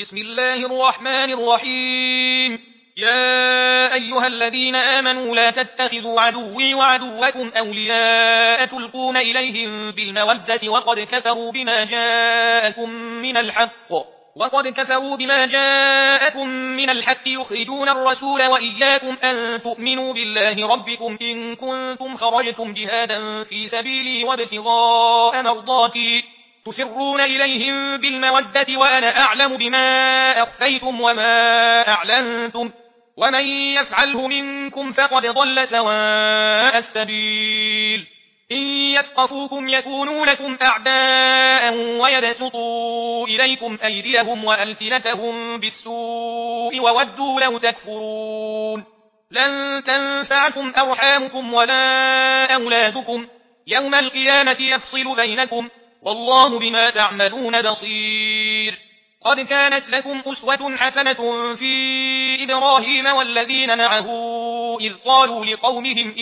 بسم الله الرحمن الرحيم. يا أيها الذين آمنوا لا تتخذوا عدوي وعدوكم أولياء تلقون إليهم بالمودة وقد كفروا بما جاءكم من الحق يخرجون الرسول وإياكم أن تؤمنوا بالله ربكم إن كنتم خرجتم جهادا في سبيلي وابتغاء مرضاتي تسرون إليهم بالمودة وأنا أعلم بما أخفيتم وما أعلنتم ومن يفعله منكم فقد ضل سواء السبيل. إن يثقفوكم يكونوا لكم أعداء ويبسطوا إليكم أيديهم وألسنتهم بالسوء وودوا لو تكفرون. لن تنفعكم أرحامكم ولا أولادكم يوم القيامة يفصل بينكم والله بما تعملون بصير. قد كانت لكم أسوة حسنة في إبراهيم والذين معه إذ قالوا لقومهم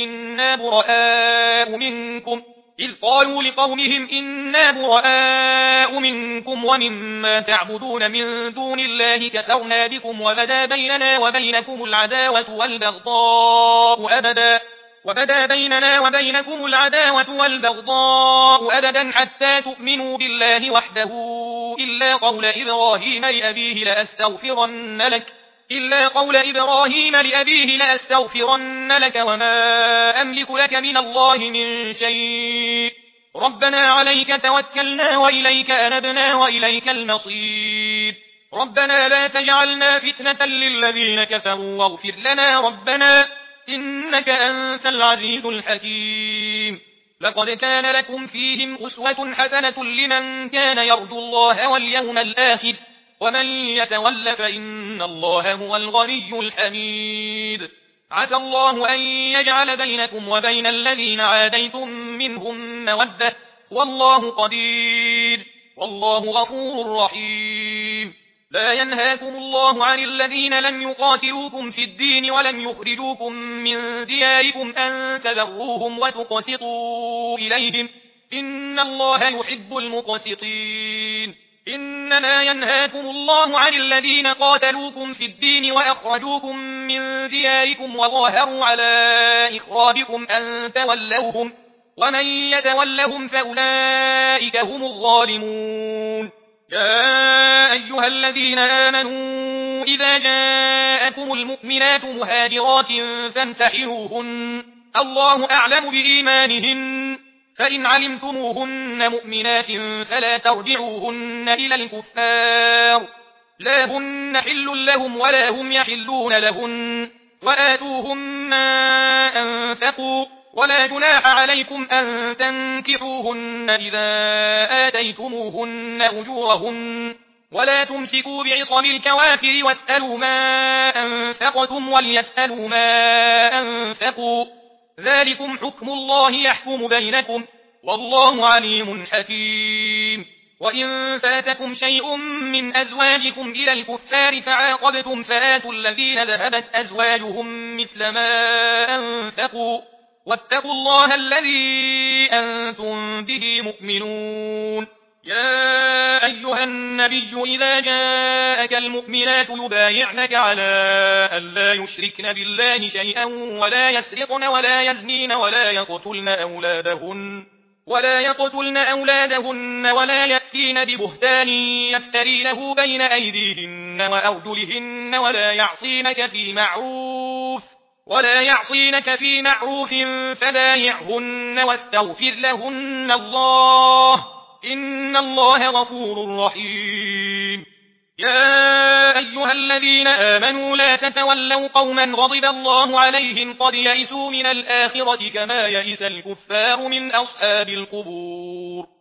إنا براء منكم ومما تعبدون من دون الله كفرنا بكم وبدا بيننا وبينكم العداوة أبدا حتى تؤمنوا بالله وحده إلا قول إبراهيم لأبيه لأستغفرن لك وما أملك لك من الله من شيء. ربنا عليك توكلنا وإليك أنبنا وإليك المصير. ربنا لا تجعلنا فتنة للذين كفروا واغفر لنا ربنا إنك أنت العزيز الحكيم. لقد كان لكم فيهم أسوة حسنة لمن كان يرجو الله واليوم الآخر ومن يتول فإن الله هو الغني الحميد. عسى الله أن يجعل بينكم وبين الذين عاديتم منهم مودة والله قدير والله غفور رحيم. لا ينهاكم الله عن الذين لم يقاتلوكم في الدين ولم يخرجوكم من دياركم أن تذروهم وتقسطوا إليهم إن الله يحب المقسطين. إنما ينهاكم الله عن الذين قاتلوكم في الدين وأخرجوكم من دياركم وظاهروا على إخراجكم أن تولوهم ومن يتولهم فأولئك هم الظالمون. يا أيها الذين آمنوا إذا جاءكم المؤمنات مهاجرات فامتحنوهن الله أعلم بإيمانهن فإن علمتموهن مؤمنات فلا ترجعوهن إلى الكفار لا هن حل لهم ولا هم يحلون لهن وآتوهم ما أنفقوا ولا جناح عليكم أن تنكحوهن إذا آتيتموهن أجورهن ولا تمسكوا بعصم الكوافر واسألوا ما أنفقتم وليسألوا ما أنفقوا ذلكم حكم الله يحكم بينكم والله عليم حكيم. وإن فاتكم شيء من أزواجكم إلى الكفار فعاقبتم فآتوا الذين ذهبت أزواجهم مثل ما أنفقوا واتقوا الله الذي أنتم به مؤمنون. يا أيها النبي إذا جاءك المؤمنات يبايعنك على أن لا يشركن بالله شيئا ولا يسرقن ولا يزنين ولا يقتلن أولادهن ولا يأتين ببهتان يفترينه بين أيديهن وأرجلهن ولا يعصينك في معروف فبايعهن واستغفر لهن الله إن الله غفور رحيم. يا أيها الذين آمنوا لا تتولوا قوما غضب الله عليهم قد يئسوا من الآخرة كما يئس الكفار من أصحاب القبور.